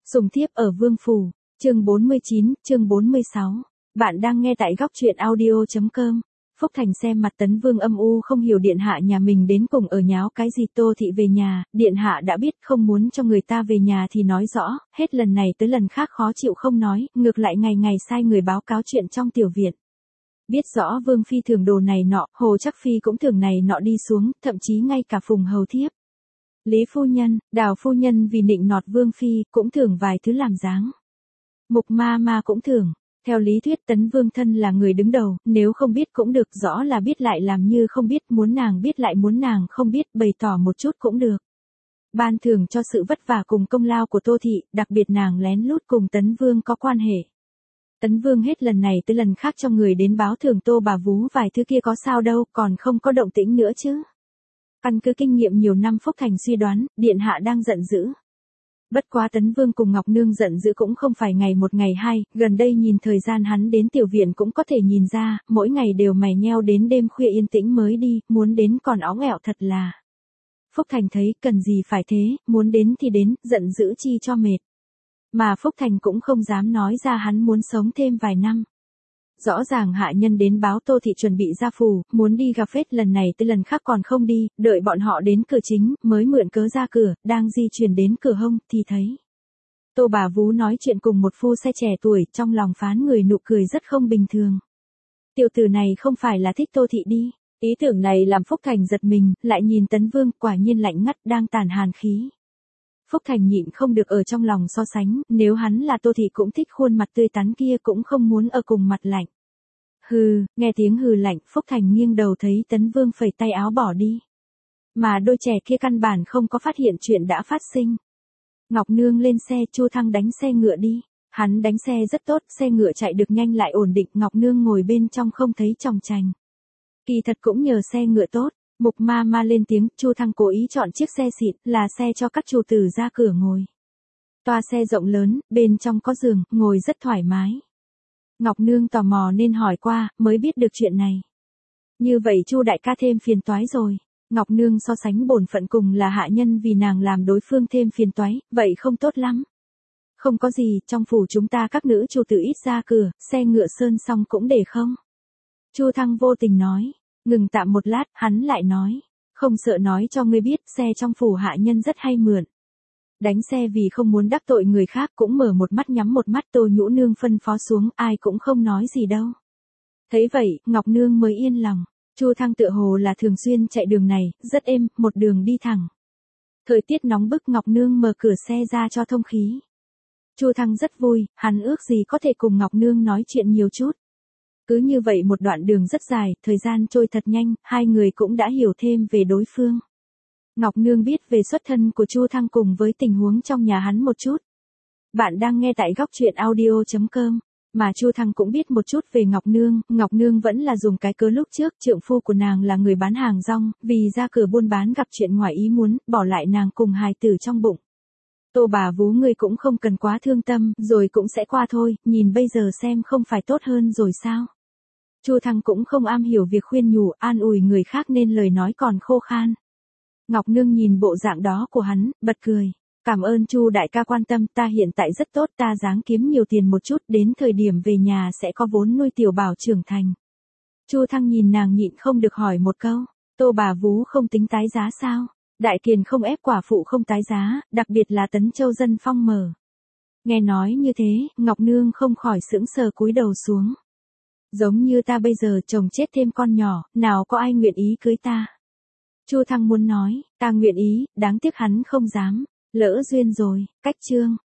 Sùng thiếp ở Vương Phủ, chương 49, chương 46. Bạn đang nghe tại góc truyện audio.com. Phúc Thành xem mặt Tấn Vương âm u không hiểu điện hạ nhà mình đến cùng ở nháo cái gì. Tô thị về nhà, điện hạ đã biết không muốn cho người ta về nhà thì nói rõ, hết lần này tới lần khác khó chịu không nói, ngược lại ngày ngày sai người báo cáo chuyện trong tiểu viện. Biết rõ Vương Phi thường đồ này nọ, Hồ Chắc Phi cũng thường này nọ đi xuống, thậm chí ngay cả Phùng Hầu Thiếp, Lý Phu Nhân, Đào Phu Nhân vì nịnh nọt Vương Phi, cũng thưởng vài thứ làm dáng. Mục Ma Ma cũng thưởng. Theo lý thuyết Tấn Vương thân là người đứng đầu, nếu không biết cũng được, rõ là biết lại làm như không biết, muốn nàng biết lại muốn nàng không biết, bày tỏ một chút cũng được. Ban thưởng cho sự vất vả cùng công lao của Tô Thị, đặc biệt nàng lén lút cùng Tấn Vương có quan hệ. Tấn Vương hết lần này tới lần khác cho người đến báo thưởng Tô bà vú vài thứ kia có sao đâu, còn không có động tĩnh nữa chứ. Căn cứ kinh nghiệm nhiều năm Phúc Thành suy đoán, điện hạ đang giận dữ. Bất quá Tấn Vương cùng Ngọc Nương giận dữ cũng không phải ngày một ngày hai, gần đây nhìn thời gian hắn đến tiểu viện cũng có thể nhìn ra, mỗi ngày đều mày nheo đến đêm khuya yên tĩnh mới đi, muốn đến còn óng ẹo thật là. Phúc Thành thấy cần gì phải thế, muốn đến thì đến, giận dữ chi cho mệt. Mà Phúc Thành cũng không dám nói ra hắn muốn sống thêm vài năm. Rõ ràng hạ nhân đến báo Tô Thị chuẩn bị ra phủ, muốn đi gặp phết, lần này tới lần khác còn không đi, đợi bọn họ đến cửa chính, mới mượn cớ ra cửa, đang di chuyển đến cửa hông, thì thấy. Tô bà vú nói chuyện cùng một phu xe trẻ tuổi, trong lòng phán người nụ cười rất không bình thường. Tiểu tử này không phải là thích Tô Thị đi, ý tưởng này làm Phúc Thành giật mình, lại nhìn Tấn Vương, quả nhiên lạnh ngắt đang tàn hàn khí. Phúc Thành nhịn không được ở trong lòng so sánh, nếu hắn là Tô Thị cũng thích khuôn mặt tươi tắn kia, cũng không muốn ở cùng mặt lạnh. Hừ, nghe tiếng hừ lạnh, Phúc Thành nghiêng đầu thấy Tấn Vương phẩy tay áo bỏ đi. Mà đôi trẻ kia căn bản không có phát hiện chuyện đã phát sinh. Ngọc Nương lên xe, Chu Thăng đánh xe ngựa đi. Hắn đánh xe rất tốt, xe ngựa chạy được nhanh lại ổn định, Ngọc Nương ngồi bên trong không thấy chòng chành. Kỳ thật cũng nhờ xe ngựa tốt. Mục Ma Ma lên tiếng, Chu Thăng cố ý chọn chiếc xe xịn, là xe cho các chủ tử ra cửa ngồi. Toa xe rộng lớn, bên trong có giường, ngồi rất thoải mái. Ngọc Nương tò mò nên hỏi qua, mới biết được chuyện này. Như vậy Chu đại ca thêm phiền toái rồi. Ngọc Nương so sánh bổn phận cùng là hạ nhân vì nàng làm đối phương thêm phiền toái, vậy không tốt lắm. Không có gì, trong phủ chúng ta các nữ chủ tử ít ra cửa, xe ngựa sơn xong cũng để không. Chu Thăng vô tình nói. Ngừng tạm một lát, hắn lại nói, không sợ nói cho ngươi biết, xe trong phủ hạ nhân rất hay mượn. Đánh xe vì không muốn đắc tội người khác, cũng mở một mắt nhắm một mắt. Tô Nhũ Nương phân phó xuống, ai cũng không nói gì đâu. Thấy vậy, Ngọc Nương mới yên lòng. Chu Thăng tựa hồ là thường xuyên chạy đường này, rất êm, một đường đi thẳng. Thời tiết nóng bức, Ngọc Nương mở cửa xe ra cho thông khí. Chu Thăng rất vui, hắn ước gì có thể cùng Ngọc Nương nói chuyện nhiều chút. Cứ như vậy một đoạn đường rất dài, thời gian trôi thật nhanh, hai người cũng đã hiểu thêm về đối phương. Ngọc Nương biết về xuất thân của Chu Thăng cùng với tình huống trong nhà hắn một chút. Bạn đang nghe tại góc truyện audio.com. Mà Chu Thăng cũng biết một chút về Ngọc Nương vẫn là dùng cái cớ lúc trước, trượng phu của nàng là người bán hàng rong, vì ra cửa buôn bán gặp chuyện ngoài ý muốn, bỏ lại nàng cùng hài tử trong bụng. Tô bà vú ngươi cũng không cần quá thương tâm, rồi cũng sẽ qua thôi, nhìn bây giờ xem không phải tốt hơn rồi sao. Chu Thăng cũng không am hiểu việc khuyên nhủ, an ủi người khác nên lời nói còn khô khan. Ngọc Nương nhìn bộ dạng đó của hắn, bật cười. Cảm ơn Chu đại ca quan tâm, ta hiện tại rất tốt, ta ráng kiếm nhiều tiền một chút, đến thời điểm về nhà sẽ có vốn nuôi tiểu bảo trưởng thành. Chu Thăng nhìn nàng nhịn không được hỏi một câu, Tô bà vú không tính tái giá sao? Đại kiền không ép quả phụ không tái giá, đặc biệt là Tấn Châu dân phong mở. Nghe nói như thế, Ngọc Nương không khỏi sững sờ cúi đầu xuống. Giống như ta bây giờ chồng chết thêm con nhỏ, nào có ai nguyện ý cưới ta. Chu Thăng muốn nói, ta nguyện ý, đáng tiếc hắn không dám, lỡ duyên rồi, cách chương.